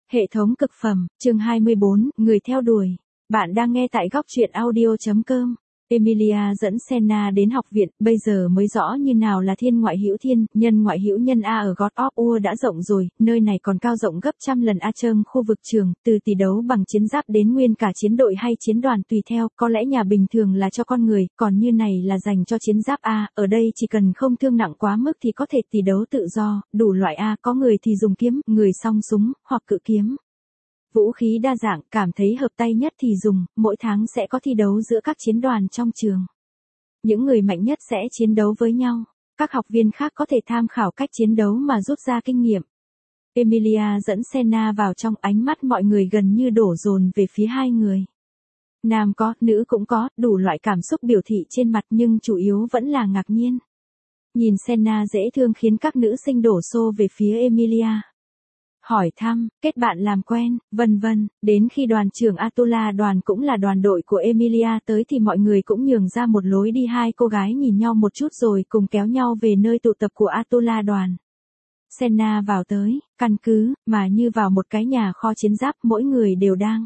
Hệ thống cực phẩm, chương 24, người theo đuổi. Bạn đang nghe tại góc truyện audio.com. Emilia dẫn Senna đến học viện, bây giờ mới rõ như nào là thiên ngoại hữu thiên, nhân ngoại hữu nhân A ở God of War đã rộng rồi, nơi này còn cao rộng gấp trăm lần A Trơm khu vực trường, từ tỷ đấu bằng chiến giáp đến nguyên cả chiến đội hay chiến đoàn tùy theo, có lẽ nhà bình thường là cho con người, còn như này là dành cho chiến giáp A, ở đây chỉ cần không thương nặng quá mức thì có thể tỷ đấu tự do, đủ loại A, có người thì dùng kiếm, người song súng, hoặc cự kiếm. Vũ khí đa dạng, cảm thấy hợp tay nhất thì dùng, mỗi tháng sẽ có thi đấu giữa các chiến đoàn trong trường. Những người mạnh nhất sẽ chiến đấu với nhau, các học viên khác có thể tham khảo cách chiến đấu mà rút ra kinh nghiệm. Emilia dẫn Senna vào trong, ánh mắt mọi người gần như đổ dồn về phía hai người. Nam có, nữ cũng có, đủ loại cảm xúc biểu thị trên mặt nhưng chủ yếu vẫn là ngạc nhiên. Nhìn Senna dễ thương khiến các nữ sinh đổ xô về phía Emilia. Hỏi thăm, kết bạn làm quen, vân vân, đến khi đoàn trưởng Atula đoàn cũng là đoàn đội của Emilia tới thì mọi người cũng nhường ra một lối đi, hai cô gái nhìn nhau một chút rồi cùng kéo nhau về nơi tụ tập của Atula đoàn. Senna vào tới, căn cứ, mà như vào một cái nhà kho chiến giáp, mỗi người đều đang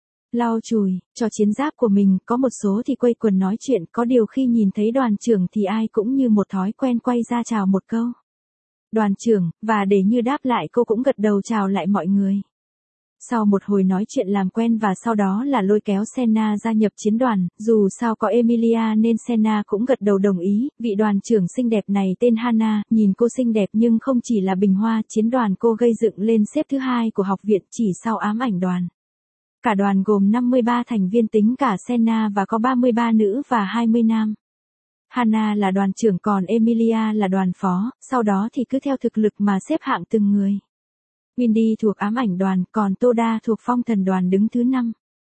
lau chùi, cho chiến giáp của mình, có một số thì quây quần nói chuyện, có điều khi nhìn thấy đoàn trưởng thì ai cũng như một thói quen quay ra chào một câu. Đoàn trưởng, và để như đáp lại cô cũng gật đầu chào lại mọi người. Sau một hồi nói chuyện làm quen và sau đó là lôi kéo Senna gia nhập chiến đoàn, dù sao có Emilia nên Senna cũng gật đầu đồng ý, vị đoàn trưởng xinh đẹp này tên Hana, nhìn cô xinh đẹp nhưng không chỉ là bình hoa, chiến đoàn cô gây dựng lên xếp thứ 2 của học viện chỉ sau ám ảnh đoàn. Cả đoàn gồm 53 thành viên tính cả Senna và có 33 nữ và 20 nam. Hana là đoàn trưởng còn Emilia là đoàn phó, sau đó thì cứ theo thực lực mà xếp hạng từng người. Windy thuộc ám ảnh đoàn, còn Toda thuộc phong thần đoàn đứng thứ 5.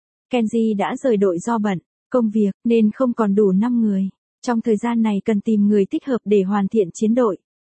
Kenji đã rời đội do bận công việc nên không còn đủ 5 người. Trong thời gian này cần tìm người thích hợp để hoàn thiện chiến đội.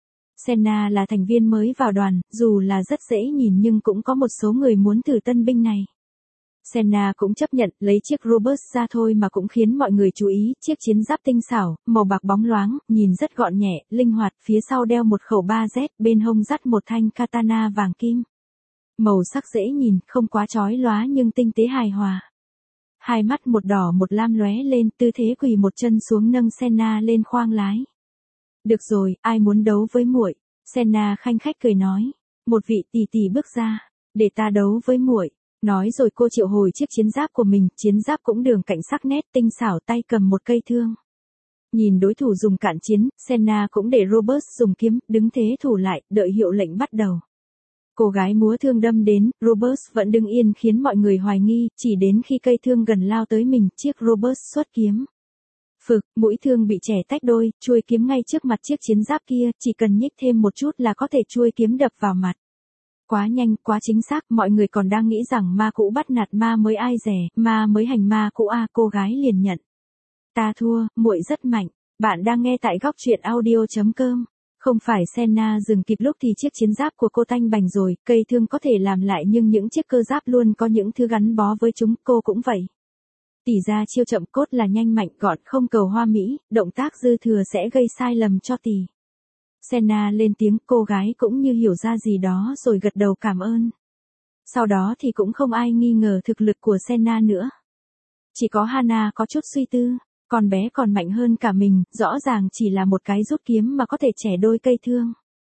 Senna là thành viên mới vào đoàn, dù là rất dễ nhìn nhưng cũng có một số người muốn thử tân binh này. Senna cũng chấp nhận, lấy chiếc Robust ra thôi mà cũng khiến mọi người chú ý, chiếc chiến giáp tinh xảo, màu bạc bóng loáng, nhìn rất gọn nhẹ, linh hoạt, phía sau đeo một khẩu 3Z, bên hông dắt một thanh katana vàng kim. Màu sắc dễ nhìn, không quá chói lóa nhưng tinh tế hài hòa. Hai mắt một đỏ một lam lóe lên, tư thế quỳ một chân xuống nâng Senna lên khoang lái. Được rồi, ai muốn đấu với muội? Senna khanh khách cười nói. Một vị tỷ tỷ bước ra, để ta đấu với muội. Nói rồi cô triệu hồi chiếc chiến giáp của mình, chiến giáp cũng đường cảnh sắc nét tinh xảo, tay cầm một cây thương. Nhìn đối thủ dùng cản chiến, Senna cũng để Robert dùng kiếm, đứng thế thủ lại, đợi hiệu lệnh bắt đầu. Cô gái múa thương đâm đến, Robert vẫn đứng yên khiến mọi người hoài nghi, chỉ đến khi cây thương gần lao tới mình, chiếc Robert xuất kiếm. Phực, mũi thương bị chẻ tách đôi, chuôi kiếm ngay trước mặt chiếc chiến giáp kia, chỉ cần nhích thêm một chút là có thể chuôi kiếm đập vào mặt. Quá nhanh, quá chính xác, mọi người còn đang nghĩ rằng ma cũ bắt nạt ma mới ai rẻ, ma mới hành ma cũ a, cô gái liền nhận. Ta thua, muội rất mạnh. Bạn đang nghe tại góc truyện audio.com. Không phải Senna dừng kịp lúc thì chiếc chiến giáp của cô tanh bành rồi, cây thương có thể làm lại nhưng những chiếc cơ giáp luôn có những thứ gắn bó với chúng, cô cũng vậy. Tỉ ra chiêu chậm cốt là nhanh mạnh gọn, không cầu hoa mỹ, động tác dư thừa sẽ gây sai lầm cho tỷ. Senna lên tiếng, cô gái cũng như hiểu ra gì đó rồi gật đầu cảm ơn. Sau đó thì cũng không ai nghi ngờ thực lực của Senna nữa. Chỉ có Hana có chút suy tư, con bé còn mạnh hơn cả mình, rõ ràng chỉ là một cái rút kiếm mà có thể chẻ đôi cây thương.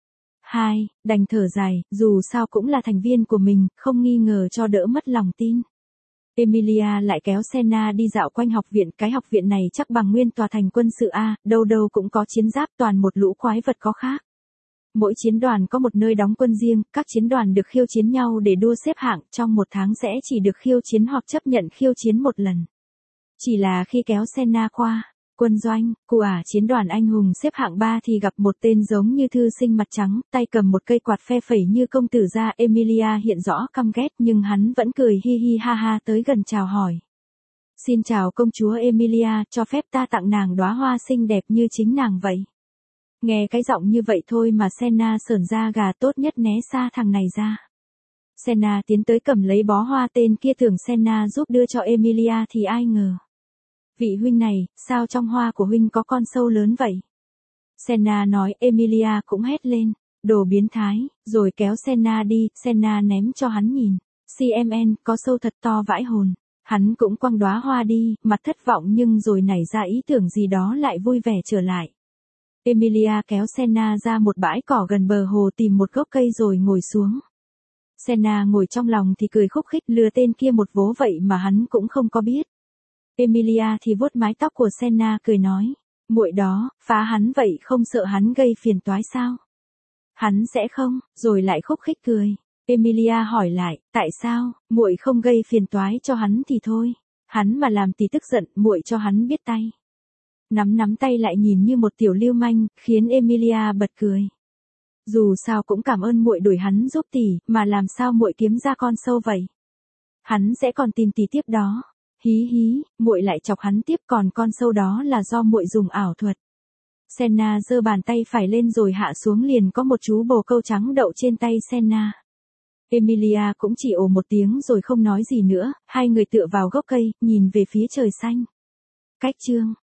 Đành thở dài, dù sao cũng là thành viên của mình, không nghi ngờ cho đỡ mất lòng tin. Emilia lại kéo Senna đi dạo quanh học viện, cái học viện này chắc bằng nguyên tòa thành quân sự A, đâu đâu cũng có chiến giáp, toàn một lũ quái vật có khác. Mỗi chiến đoàn có một nơi đóng quân riêng, các chiến đoàn được khiêu chiến nhau để đua xếp hạng, trong một tháng sẽ chỉ được khiêu chiến hoặc chấp nhận khiêu chiến một lần. Chỉ là khi kéo Senna qua quân doanh của chiến đoàn anh hùng xếp hạng 3 thì gặp một tên giống như thư sinh mặt trắng, tay cầm một cây quạt phe phẩy như công tử ra. Emilia hiện rõ căm ghét nhưng hắn vẫn cười hi hi ha ha tới gần chào hỏi. Xin chào công chúa Emilia, cho phép ta tặng nàng đóa hoa xinh đẹp như chính nàng vậy. Nghe cái giọng như vậy thôi mà Senna sởn da gà, tốt nhất né xa thằng này ra. Senna tiến tới cầm lấy bó hoa, tên kia tưởng Senna giúp đưa cho Emilia thì ai ngờ. Vị huynh này, sao trong hoa của huynh có con sâu lớn vậy? Senna nói, Emilia cũng hét lên, đồ biến thái, rồi kéo Senna đi, Senna ném cho hắn nhìn. CMN, có sâu thật to vãi hồn. Hắn cũng quăng đóa hoa đi, mặt thất vọng nhưng rồi nảy ra ý tưởng gì đó lại vui vẻ trở lại. Emilia kéo Senna ra một bãi cỏ gần bờ hồ tìm một gốc cây rồi ngồi xuống. Senna ngồi trong lòng thì cười khúc khích lừa tên kia một vố vậy mà hắn cũng không có biết. Emilia thì vuốt mái tóc của Senna cười nói, muội đó, phá hắn vậy không sợ hắn gây phiền toái sao? Hắn sẽ không, rồi lại khúc khích cười. Emilia hỏi lại, tại sao, muội không gây phiền toái cho hắn thì thôi. Hắn mà làm thì tức giận, muội cho hắn biết tay. Nắm tay lại nhìn như một tiểu lưu manh, khiến Emilia bật cười. Dù sao cũng cảm ơn muội đuổi hắn giúp tỷ, mà làm sao muội kiếm ra con sâu vậy? Hắn sẽ còn tìm tỷ tiếp đó. Hí hí, muội lại chọc hắn tiếp, còn con sâu đó là do muội dùng ảo thuật. Senna giơ bàn tay phải lên rồi hạ xuống, liền có một chú bồ câu trắng đậu trên tay Senna. Emilia cũng chỉ ồ một tiếng rồi không nói gì nữa, hai người tựa vào gốc cây, nhìn về phía trời xanh. Cách chương